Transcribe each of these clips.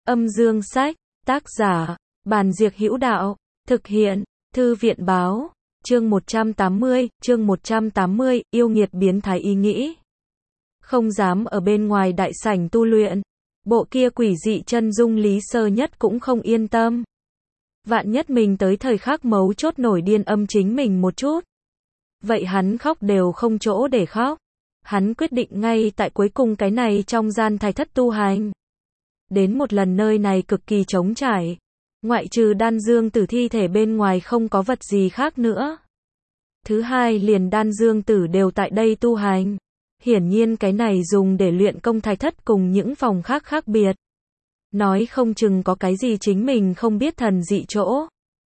Âm dương sách, tác giả, Bàn Diệc Hữu Đạo, thực hiện, Thư viện báo, chương 180, yêu nghiệt biến thái ý nghĩ. Không dám ở bên ngoài đại sảnh tu luyện, bộ kia quỷ dị chân dung Lý Sơ Nhất cũng không yên tâm. Vạn nhất mình tới thời khắc mấu chốt nổi điên âm chính mình một chút. Vậy hắn khóc đều không chỗ để khóc. Hắn quyết định ngay tại cuối cùng cái này trong gian thạch thất tu hành. Đến một lần nơi này cực kỳ trống trải. Ngoại trừ Đan Dương Tử thi thể bên ngoài không có vật gì khác nữa. Thứ hai liền Đan Dương Tử đều tại đây tu hành. Hiển nhiên cái này dùng để luyện công thạch thất cùng những phòng khác khác biệt. Nói không chừng có cái gì chính mình không biết thần dị chỗ.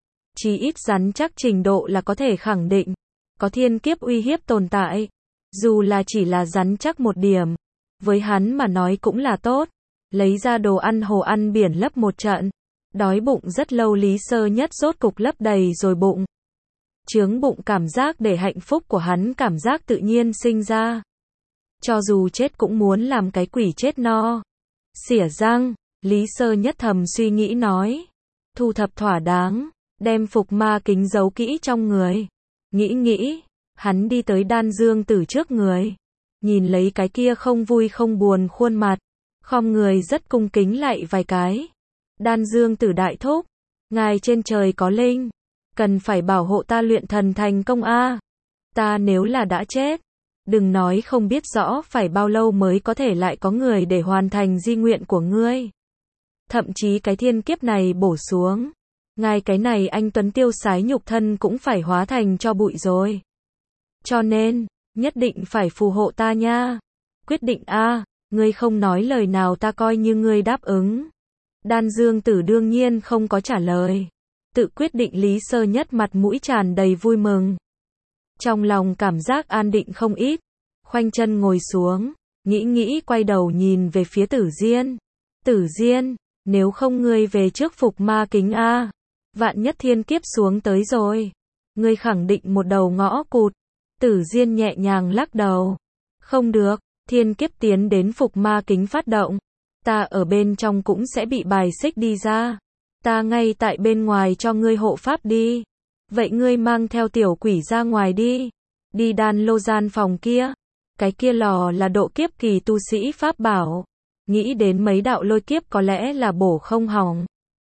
Chí ít rắn chắc trình độ là có thể khẳng định. Có thiên kiếp uy hiếp tồn tại. Dù là chỉ là rắn chắc một điểm. Với hắn mà nói cũng là tốt. Lấy ra đồ ăn hồ ăn biển lấp một trận. Đói bụng rất lâu Lý Sơ Nhất rốt cục lấp đầy rồi bụng. Chướng bụng cảm giác để hạnh phúc của hắn cảm giác tự nhiên sinh ra. Cho dù chết cũng muốn làm cái quỷ chết no. Xỉa răng, Lý Sơ Nhất thầm suy nghĩ nói. Thu thập thỏa đáng, đem phục ma kính giấu kỹ trong người. Nghĩ, hắn đi tới Đan Dương Tử trước người. Nhìn lấy cái kia không vui không buồn khuôn mặt. Khom người rất cung kính lạy vài cái. Đan Dương Tử đại thúc, ngài trên trời có linh, cần phải bảo hộ ta luyện thần thành công a. Ta nếu là đã chết, đừng nói không biết rõ phải bao lâu mới có thể lại có người để hoàn thành di nguyện của ngươi. Thậm chí cái thiên kiếp này bổ xuống, ngài cái này anh tuấn tiêu sái nhục thân cũng phải hóa thành cho bụi rồi. Cho nên, nhất định phải phù hộ ta nha. Quyết định a, ngươi không nói lời nào ta coi như ngươi đáp ứng. Đan Dương Tử đương nhiên không có trả lời. Tự quyết định Lý Sơ Nhất mặt mũi tràn đầy vui mừng. Trong lòng cảm giác an định không ít. Khoanh chân ngồi xuống. Nghĩ quay đầu nhìn về phía Tử Diên. Tử Diên, nếu không ngươi về trước phục ma kính a. Vạn nhất thiên kiếp xuống tới rồi. Ngươi khẳng định một đầu ngõ cụt. Tử Diên nhẹ nhàng lắc đầu. Không được, thiên kiếp tiến đến phục ma kính phát động. Ta ở bên trong cũng sẽ bị bài xích đi ra. Ta ngay tại bên ngoài cho ngươi hộ pháp đi. Vậy ngươi mang theo tiểu quỷ ra ngoài đi. Đi Đan Lô gian phòng kia. Cái kia lò là độ kiếp kỳ tu sĩ pháp bảo. Nghĩ đến mấy đạo lôi kiếp có lẽ là bổ không hỏng.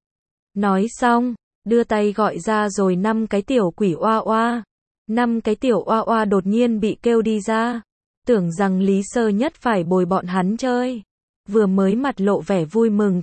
Nói xong, đưa tay gọi ra rồi 5 cái tiểu quỷ oa oa. 5 cái tiểu oa oa đột nhiên bị kêu đi ra. Tưởng rằng Lý Sơ Nhất phải bồi bọn hắn chơi. Vừa mới mặt lộ vẻ vui mừng,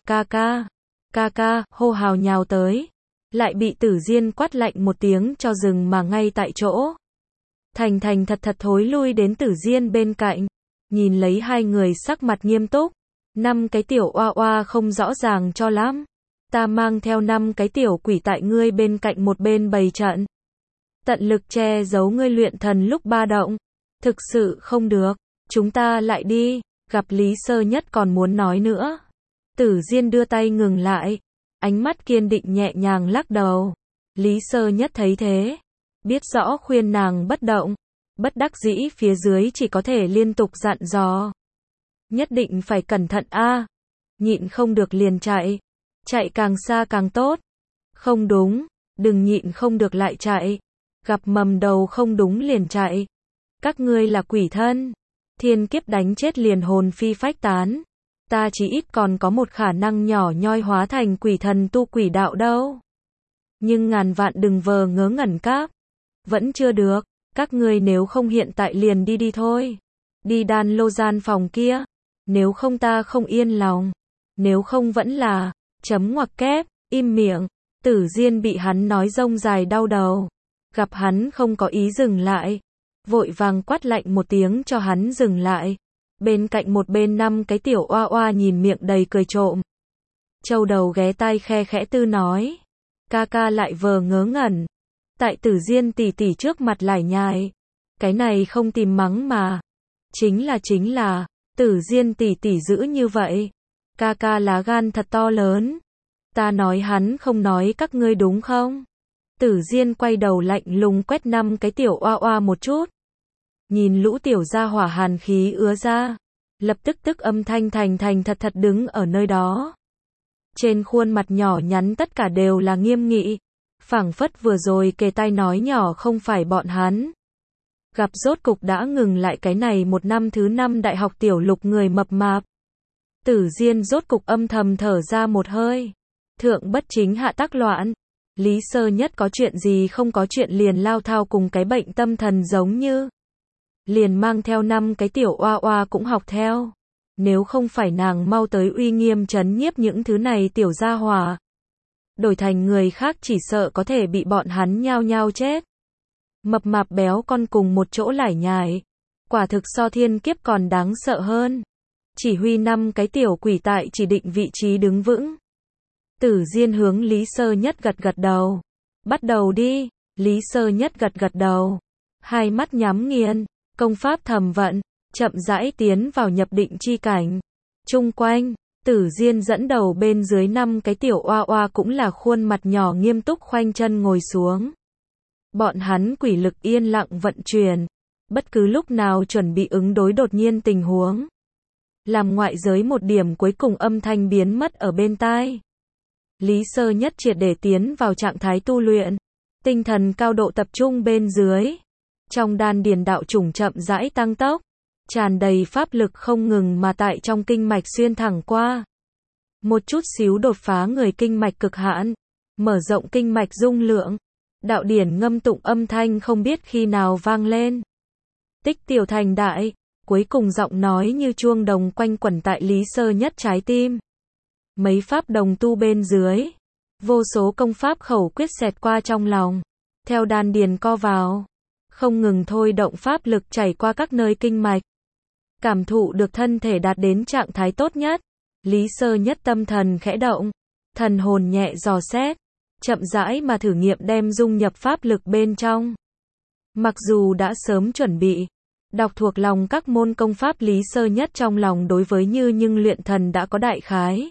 ca ca, hô hào nhào tới. Lại bị Tử Diên quát lạnh một tiếng cho dừng mà ngay tại chỗ. Thành thật thối lui đến Tử Diên bên cạnh. Nhìn lấy hai người sắc mặt nghiêm túc. 5 cái tiểu oa oa không rõ ràng cho lắm. Ta mang theo 5 cái tiểu quỷ tại ngươi bên cạnh một bên bày trận. Tận lực che giấu ngươi luyện thần lúc ba động. Thực sự không được, chúng ta lại đi. Gặp Lý Sơ Nhất còn muốn nói nữa. Tử Diên đưa tay ngừng lại. Ánh mắt kiên định nhẹ nhàng lắc đầu. Lý Sơ Nhất thấy thế. Biết rõ khuyên nàng bất động. Bất đắc dĩ phía dưới chỉ có thể liên tục dặn dò. Nhất định phải cẩn thận a. Nhịn không được liền chạy. Chạy càng xa càng tốt. Không đúng, đừng nhịn không được lại chạy. Gặp mầm đầu không đúng liền chạy. Các ngươi là quỷ thân. Thiên kiếp đánh chết liền hồn phi phách tán. Ta chỉ ít còn có một khả năng nhỏ nhoi hóa thành quỷ thần tu quỷ đạo đâu. Nhưng ngàn vạn đừng vờ ngớ ngẩn cáp. Vẫn chưa được, các ngươi nếu không hiện tại liền đi thôi. Đi Đan Lô gian phòng kia. Nếu không ta không yên lòng. Nếu không vẫn là, chấm ngoặc kép, im miệng. Tử Diên bị hắn nói rông dài đau đầu. Gặp hắn không có ý dừng lại. Vội vàng quát lạnh một tiếng cho hắn dừng lại. Bên cạnh một bên 5 cái tiểu oa oa nhìn miệng đầy cười trộm. Châu đầu ghé tai khe khẽ tư nói. Ca lại vờ ngớ ngẩn. Tại Tử Diên tỷ tỷ trước mặt lải nhải. Cái này không tìm mắng mà. Chính là, Tử Diên tỷ tỷ giữ như vậy. Ca lá gan thật to lớn. Ta nói hắn không nói các ngươi đúng không? Tử Diên quay đầu lạnh lùng quét 5 cái tiểu oa oa một chút. Nhìn lũ tiểu gia hỏa hàn khí ứa ra. Lập tức âm thanh thành thật đứng ở nơi đó. Trên khuôn mặt nhỏ nhắn tất cả đều là nghiêm nghị. Phảng phất vừa rồi kề tai nói nhỏ không phải bọn hắn. Gặp rốt cục đã ngừng lại cái này một năm thứ 5 đại học tiểu lục người mập mạp. Tử Diên rốt cục âm thầm thở ra một hơi. Thượng bất chính hạ tắc loạn. Lý Sơ Nhất có chuyện gì không có chuyện liền lao thao cùng cái bệnh tâm thần giống như. Liền mang theo 5 cái tiểu oa oa cũng học theo. Nếu không phải nàng mau tới uy nghiêm trấn nhiếp những thứ này tiểu gia hỏa. Đổi thành người khác chỉ sợ có thể bị bọn hắn nhao nhao chết. Mập mạp béo con cùng một chỗ lải nhải. Quả thực so thiên kiếp còn đáng sợ hơn. Chỉ huy 5 cái tiểu quỷ tại chỉ định vị trí đứng vững. Tử Diên hướng Lý Sơ Nhất gật gật đầu. Bắt đầu đi. Lý Sơ Nhất gật gật đầu. Hai mắt nhắm nghiền. Công pháp thầm vận. Chậm rãi tiến vào nhập định chi cảnh. Chung quanh. Tử Diên dẫn đầu bên dưới 5 cái tiểu oa oa cũng là khuôn mặt nhỏ nghiêm túc khoanh chân ngồi xuống. Bọn hắn quỷ lực yên lặng vận chuyển. Bất cứ lúc nào chuẩn bị ứng đối đột nhiên tình huống. Làm ngoại giới một điểm cuối cùng âm thanh biến mất ở bên tai. Lý Sơ Nhất triệt để tiến vào trạng thái tu luyện. Tinh thần cao độ tập trung bên dưới. Trong đan điền đạo chủng chậm rãi tăng tốc. Tràn đầy pháp lực không ngừng mà tại trong kinh mạch xuyên thẳng qua. Một chút xíu đột phá người kinh mạch cực hạn. Mở rộng kinh mạch dung lượng. Đạo điển ngâm tụng âm thanh không biết khi nào vang lên. Tích tiểu thành đại. Cuối cùng giọng nói như chuông đồng quanh quẩn tại Lý Sơ Nhất trái tim. Mấy pháp đồng tu bên dưới. Vô số công pháp khẩu quyết xẹt qua trong lòng. Theo đan điền co vào. Không ngừng thôi động pháp lực chảy qua các nơi kinh mạch. Cảm thụ được thân thể đạt đến trạng thái tốt nhất. Lý Sơ Nhất tâm thần khẽ động. Thần hồn nhẹ dò xét. Chậm rãi mà thử nghiệm đem dung nhập pháp lực bên trong. Mặc dù đã sớm chuẩn bị. Đọc thuộc lòng các môn công pháp Lý Sơ Nhất trong lòng đối với nhưng luyện thần đã có đại khái.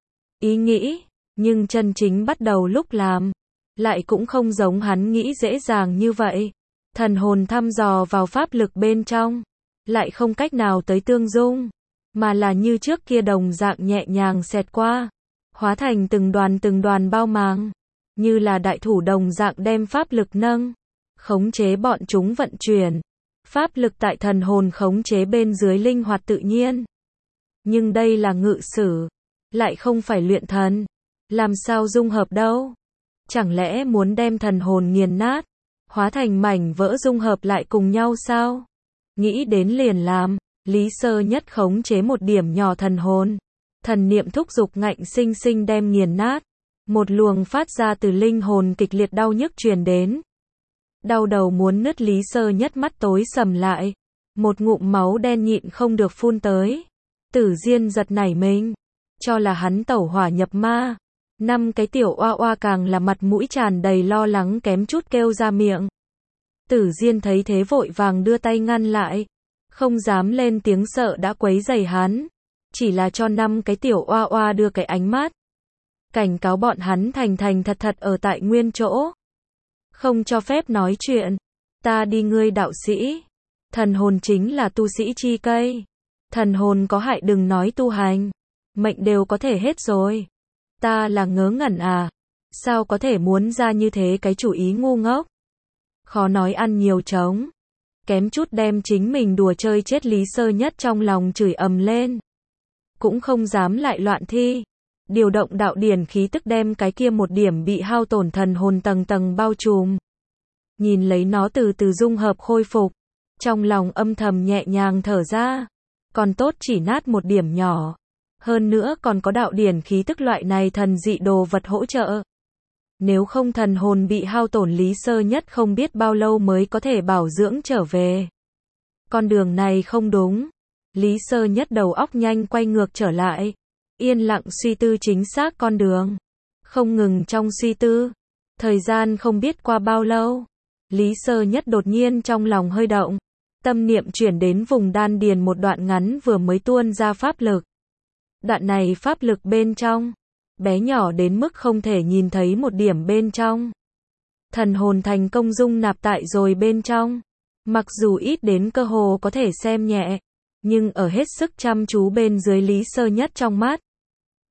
Ý nghĩ. Nhưng chân chính bắt đầu lúc làm. Lại cũng không giống hắn nghĩ dễ dàng như vậy. Thần hồn thăm dò vào pháp lực bên trong. Lại không cách nào tới tương dung. Mà là như trước kia đồng dạng nhẹ nhàng xẹt qua. Hóa thành từng đoàn bao màng. Như là đại thủ đồng dạng đem pháp lực nâng. Khống chế bọn chúng vận chuyển. Pháp lực tại thần hồn khống chế bên dưới linh hoạt tự nhiên. Nhưng đây là ngự sử. Lại không phải luyện thần. Làm sao dung hợp đâu? Chẳng lẽ muốn đem thần hồn nghiền nát? Hóa thành mảnh vỡ dung hợp lại cùng nhau sao? Nghĩ đến liền làm. Lý Sơ Nhất khống chế một điểm nhỏ thần hồn. Thần niệm thúc dục ngạnh sinh sinh đem nghiền nát. Một luồng phát ra từ linh hồn kịch liệt đau nhức truyền đến. Đau đầu muốn nứt Lý Sơ Nhất mắt tối sầm lại. Một ngụm máu đen nhịn không được phun tới. Tử Diên giật nảy mình. Cho là hắn tẩu hỏa nhập ma. 5 cái tiểu oa oa càng là mặt mũi tràn đầy lo lắng kém chút kêu ra miệng. Tử Diên thấy thế vội vàng đưa tay ngăn lại. Không dám lên tiếng sợ đã quấy rầy hắn. Chỉ là cho 5 cái tiểu oa oa đưa cái ánh mắt. Cảnh cáo bọn hắn thành thật ở tại nguyên chỗ. Không cho phép nói chuyện. Ta đi ngươi đạo sĩ. Thần hồn chính là tu sĩ chi cây. Thần hồn có hại đừng nói tu hành. Mệnh đều có thể hết rồi. Ta là ngớ ngẩn à. Sao có thể muốn ra như thế cái chủ ý ngu ngốc. Khó nói ăn nhiều trống. Kém chút đem chính mình đùa chơi chết Lý Sơ Nhất trong lòng chửi ầm lên. Cũng không dám lại loạn thi. Điều động đạo điển khí tức đem cái kia một điểm bị hao tổn thần hồn tầng tầng bao trùm. Nhìn lấy nó từ từ dung hợp khôi phục. Trong lòng âm thầm nhẹ nhàng thở ra. Còn tốt chỉ nát một điểm nhỏ. Hơn nữa còn có đạo điển khí tức loại này thần dị đồ vật hỗ trợ. Nếu không thần hồn bị hao tổn Lý Sơ Nhất không biết bao lâu mới có thể bảo dưỡng trở về. Con đường này không đúng. Lý Sơ Nhất đầu óc nhanh quay ngược trở lại. Yên lặng suy tư chính xác con đường. Không ngừng trong suy tư. Thời gian không biết qua bao lâu. Lý Sơ Nhất đột nhiên trong lòng hơi động. Tâm niệm chuyển đến vùng đan điền một đoạn ngắn vừa mới tuôn ra pháp lực. Đoạn này pháp lực bên trong. Bé nhỏ đến mức không thể nhìn thấy một điểm bên trong. Thần hồn thành công dung nạp tại rồi bên trong. Mặc dù ít đến cơ hồ có thể xem nhẹ. Nhưng ở hết sức chăm chú bên dưới Lý Sơ Nhất trong mắt.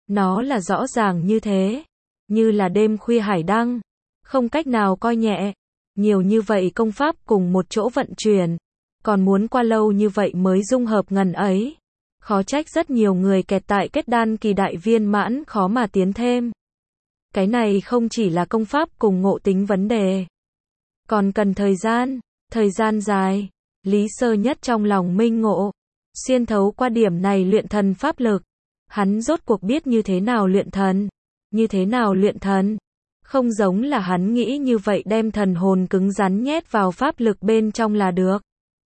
Nó là rõ ràng như thế, như là đêm khuya hải đăng, không cách nào coi nhẹ. Nhiều như vậy công pháp cùng một chỗ vận chuyển, còn muốn qua lâu như vậy mới dung hợp ngần ấy. Khó trách rất nhiều người kẹt tại kết đan kỳ đại viên mãn khó mà tiến thêm. Cái này không chỉ là công pháp cùng ngộ tính vấn đề, còn cần thời gian dài. Lý Sơ Nhất trong lòng minh ngộ, xuyên thấu qua điểm này luyện thần pháp lực, hắn rốt cuộc biết như thế nào luyện thần. Không giống là hắn nghĩ như vậy đem thần hồn cứng rắn nhét vào pháp lực bên trong là được,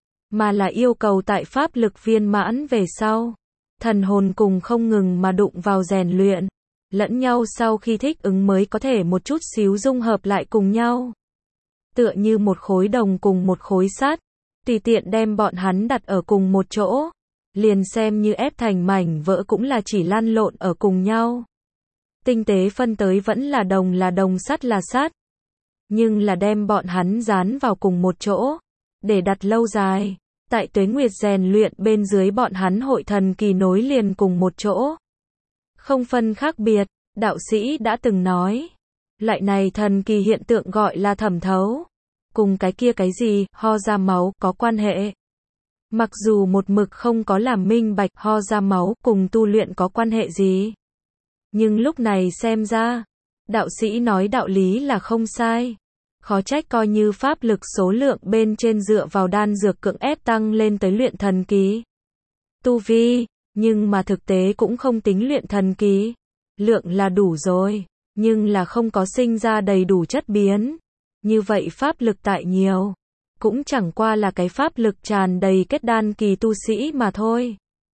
mà là yêu cầu tại pháp lực viên mãn về sau, thần hồn cùng không ngừng mà đụng vào rèn luyện lẫn nhau, sau khi thích ứng mới có thể một chút xíu dung hợp lại cùng nhau. Tựa như một khối đồng cùng một khối sắt, tùy tiện đem bọn hắn đặt ở cùng một chỗ, liền xem như ép thành mảnh vỡ cũng là chỉ lăn lộn ở cùng nhau. Tinh tế phân tới vẫn là đồng, sắt là sắt. Nhưng là đem bọn hắn dán vào cùng một chỗ, để đặt lâu dài, tại tuế nguyệt rèn luyện bên dưới bọn hắn hội thần kỳ nối liền cùng một chỗ. Không phân khác biệt, đạo sĩ đã từng nói. Loại này thần kỳ hiện tượng gọi là thẩm thấu. Cùng cái kia cái gì, ho ra máu, có quan hệ. Mặc dù một mực không có làm minh bạch ho ra máu cùng tu luyện có quan hệ gì. Nhưng lúc này xem ra, đạo sĩ nói đạo lý là không sai. Khó trách coi như pháp lực số lượng bên trên dựa vào đan dược cưỡng ép tăng lên tới luyện thần kỳ tu vi, nhưng mà thực tế cũng không tính luyện thần kỳ. Lượng là đủ rồi, nhưng là không có sinh ra đầy đủ chất biến. Như vậy pháp lực tại nhiều, cũng chẳng qua là cái pháp lực tràn đầy kết đan kỳ tu sĩ mà thôi.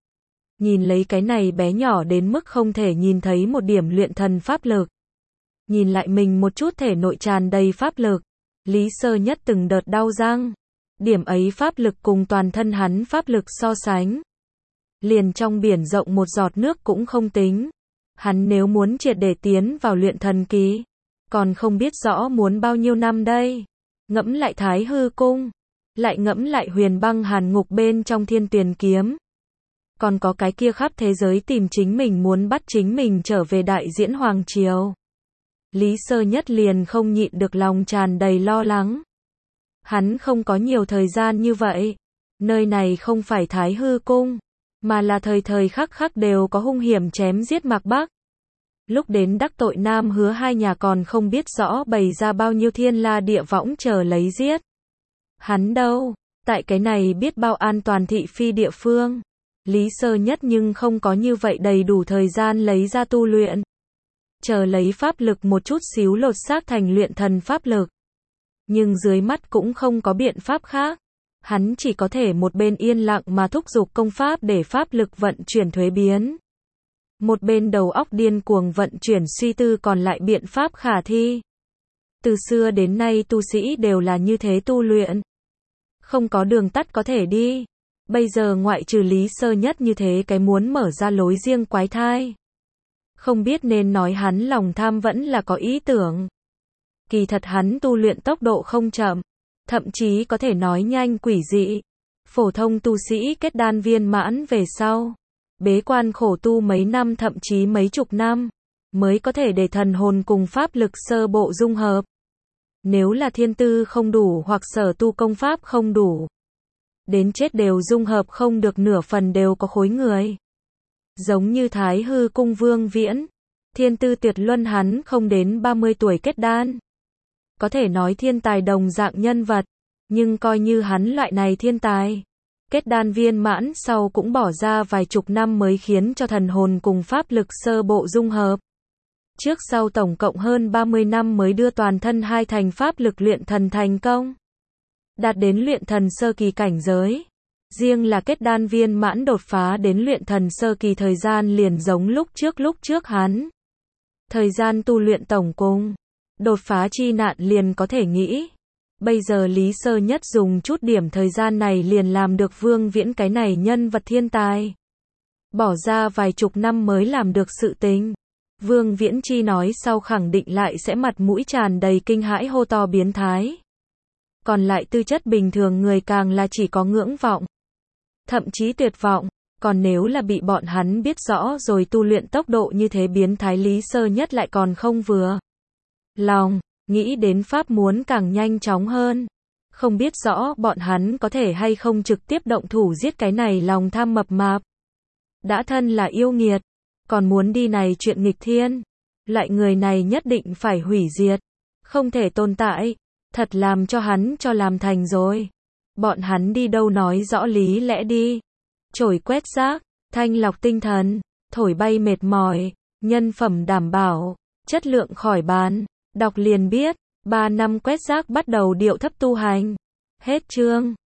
Nhìn lấy cái này bé nhỏ đến mức không thể nhìn thấy một điểm luyện thần pháp lực. Nhìn lại mình một chút thể nội tràn đầy pháp lực. Lý Sơ Nhất từng đợt đau răng. Điểm ấy pháp lực cùng toàn thân hắn pháp lực so sánh, liền trong biển rộng một giọt nước cũng không tính. Hắn nếu muốn triệt để tiến vào luyện thần kỳ, còn không biết rõ muốn bao nhiêu năm đây. Ngẫm lại Thái Hư Cung, lại ngẫm lại Huyền Băng Hàn Ngục bên trong Thiên Tuyền Kiếm. Còn có cái kia khắp thế giới tìm chính mình muốn bắt chính mình trở về đại diễn Hoàng Triều. Lý Sơ Nhất liền không nhịn được lòng tràn đầy lo lắng. Hắn không có nhiều thời gian như vậy. Nơi này không phải Thái Hư Cung, mà là thời thời khắc khắc đều có hung hiểm chém giết Mạc Bắc. Lúc đến đắc tội Nam Hứa hai nhà còn không biết rõ bày ra bao nhiêu thiên la địa võng chờ lấy giết. Hắn đâu, tại cái này biết bao an toàn thị phi địa phương. Lý Sơ Nhất nhưng không có như vậy đầy đủ thời gian lấy ra tu luyện. Chờ lấy pháp lực một chút xíu lột xác thành luyện thần pháp lực. Nhưng dưới mắt cũng không có biện pháp khác. Hắn chỉ có thể một bên yên lặng mà thúc giục công pháp để pháp lực vận chuyển thuế biến. Một bên đầu óc điên cuồng vận chuyển suy tư còn lại biện pháp khả thi. Từ xưa đến nay tu sĩ đều là như thế tu luyện. Không có đường tắt có thể đi. Bây giờ ngoại trừ Lý Sơ Nhất như thế cái muốn mở ra lối riêng quái thai. Không biết nên nói hắn lòng tham vẫn là có ý tưởng. Kỳ thật hắn tu luyện tốc độ không chậm, thậm chí có thể nói nhanh quỷ dị. Phổ thông tu sĩ kết đan viên mãn về sau, bế quan khổ tu mấy năm thậm chí mấy chục năm, mới có thể để thần hồn cùng pháp lực sơ bộ dung hợp. Nếu là thiên tư không đủ hoặc sở tu công pháp không đủ, đến chết đều dung hợp không được nửa phần đều có khối người. Giống như Thái Hư Cung Vương Viễn, thiên tư tuyệt luân hắn không đến 30 tuổi kết đan. Có thể nói thiên tài đồng dạng nhân vật, nhưng coi như hắn loại này thiên tài, kết đan viên mãn sau cũng bỏ ra vài chục năm mới khiến cho thần hồn cùng pháp lực sơ bộ dung hợp. Trước sau tổng cộng hơn 30 năm mới đưa toàn thân hai thành pháp lực luyện thần thành công. Đạt đến luyện thần sơ kỳ cảnh giới. Riêng là kết đan viên mãn đột phá đến luyện thần sơ kỳ thời gian liền giống lúc trước hắn. Thời gian tu luyện tổng cùng, đột phá chi nạn liền có thể nghĩ. Bây giờ Lý Sơ Nhất dùng chút điểm thời gian này liền làm được Vương Viễn cái này nhân vật thiên tài. Bỏ ra vài chục năm mới làm được sự tình. Vương Viễn chi nói sau khẳng định lại sẽ mặt mũi tràn đầy kinh hãi hô to biến thái. Còn lại tư chất bình thường người càng là chỉ có ngưỡng vọng, thậm chí tuyệt vọng. Còn nếu là bị bọn hắn biết rõ rồi tu luyện tốc độ như thế biến thái Lý Sơ Nhất lại còn không vừa lòng, nghĩ đến pháp muốn càng nhanh chóng hơn. Không biết rõ bọn hắn có thể hay không trực tiếp động thủ giết cái này lòng tham mập mạp. Đã thân là yêu nghiệt, còn muốn đi này chuyện nghịch thiên. Loại người này nhất định phải hủy diệt, không thể tồn tại, thật làm cho hắn cho làm thành rồi. Bọn hắn đi đâu nói rõ lý lẽ đi. Chổi quét rác, thanh lọc tinh thần, thổi bay mệt mỏi, nhân phẩm đảm bảo, chất lượng khỏi bàn. Đọc liền biết, 3 năm quét rác bắt đầu điệu thấp tu hành. Hết chương.